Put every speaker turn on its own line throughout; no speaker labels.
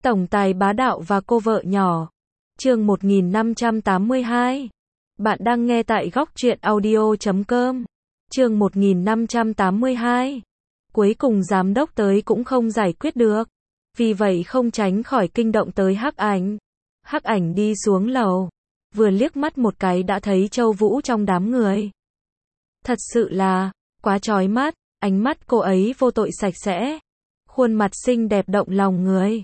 Tổng tài bá đạo và cô vợ nhỏ. Chương 1582. Bạn đang nghe tại góc truyện audio.com. Chương 1582. Cuối cùng giám đốc tới cũng không giải quyết được. Vì vậy không tránh khỏi kinh động tới Hắc Ảnh. Hắc Ảnh đi xuống lầu. Vừa liếc mắt một cái đã thấy Châu Vũ trong đám người. Thật sự là quá chói mắt. Ánh mắt cô ấy vô tội sạch sẽ. Khuôn mặt xinh đẹp động lòng người.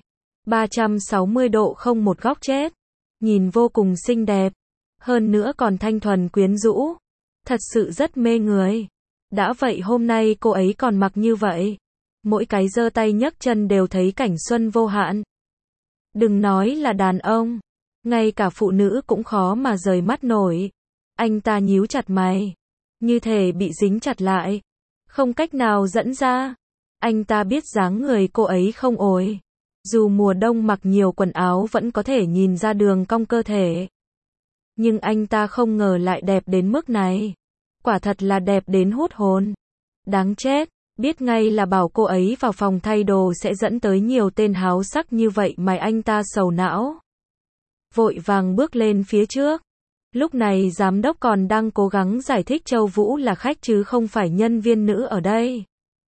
360 độ không một góc chết. Nhìn vô cùng xinh đẹp. Hơn nữa còn thanh thuần quyến rũ. Thật sự rất mê người. Đã vậy hôm nay cô ấy còn mặc như vậy. Mỗi cái giơ tay nhấc chân đều thấy cảnh xuân vô hạn. Đừng nói là đàn ông. Ngay cả phụ nữ cũng khó mà rời mắt nổi. Anh ta nhíu chặt mày. Như thể bị dính chặt lại. Không cách nào dẫn ra. Anh ta biết dáng người cô ấy không ổn. Dù mùa đông mặc nhiều quần áo vẫn có thể nhìn ra đường cong cơ thể. Nhưng anh ta không ngờ lại đẹp đến mức này. Quả thật là đẹp đến hút hồn. Đáng chết, biết ngay là bảo cô ấy vào phòng thay đồ sẽ dẫn tới nhiều tên háo sắc như vậy mà anh ta sầu não. Vội vàng bước lên phía trước. Lúc này giám đốc còn đang cố gắng giải thích Châu Vũ là khách chứ không phải nhân viên nữ ở đây.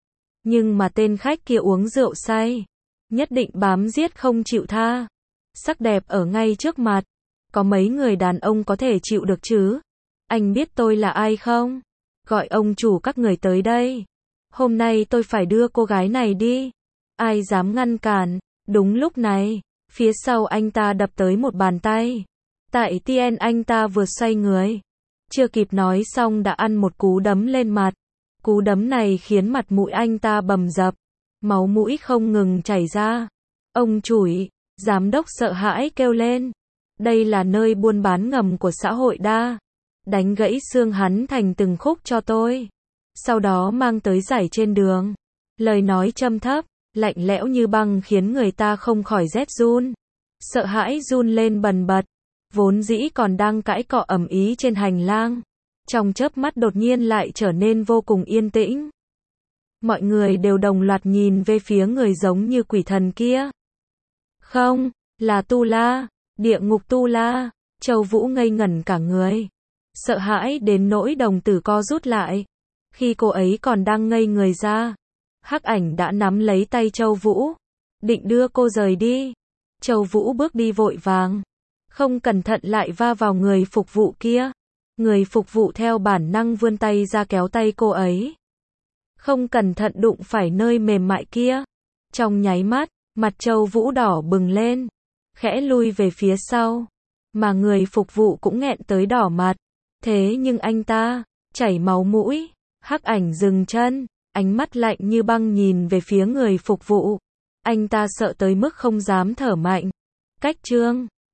Nhưng mà tên khách kia uống rượu say. Nhất định bám giết không chịu tha. Sắc đẹp ở ngay trước mặt. Có mấy người đàn ông có thể chịu được chứ? Anh biết tôi là ai không? Gọi ông chủ các người tới đây. Hôm nay tôi phải đưa cô gái này đi. Ai dám ngăn cản? Đúng lúc này, phía sau anh ta đập tới một bàn tay. Tại TN anh ta vừa xoay người. Chưa kịp nói xong đã ăn một cú đấm lên mặt. Cú đấm này khiến mặt mũi anh ta bầm dập. Máu mũi không ngừng chảy ra. Ông chủi, giám đốc sợ hãi kêu lên. Đây là nơi buôn bán ngầm của xã hội đa. Đánh gãy xương hắn thành từng khúc cho tôi. Sau đó mang tới giải trên đường. Lời nói trầm thấp, lạnh lẽo như băng khiến người ta không khỏi rét run. Sợ hãi run lên bần bật. Vốn dĩ còn đang cãi cọ ầm ĩ trên hành lang. Trong chớp mắt đột nhiên lại trở nên vô cùng yên tĩnh. Mọi người đều đồng loạt nhìn về phía người giống như quỷ thần kia. Không, là Tu La, địa ngục Tu La. Châu Vũ ngây ngẩn cả người. Sợ hãi đến nỗi đồng tử co rút lại. Khi cô ấy còn đang ngây người ra, Hắc Ảnh đã nắm lấy tay Châu Vũ, định đưa cô rời đi. Châu Vũ bước đi vội vàng, không cẩn thận lại va vào người phục vụ kia. Người phục vụ theo bản năng vươn tay ra kéo tay cô ấy. Không cẩn thận đụng phải nơi mềm mại kia. Trong nháy mắt, mặt Châu Vũ đỏ bừng lên, khẽ lui về phía sau. Mà người phục vụ cũng nghẹn tới đỏ mặt. Thế nhưng anh ta, chảy máu mũi. Hắc Ảnh dừng chân, ánh mắt lạnh như băng nhìn về phía người phục vụ. Anh ta sợ tới mức không dám thở mạnh. Cách chương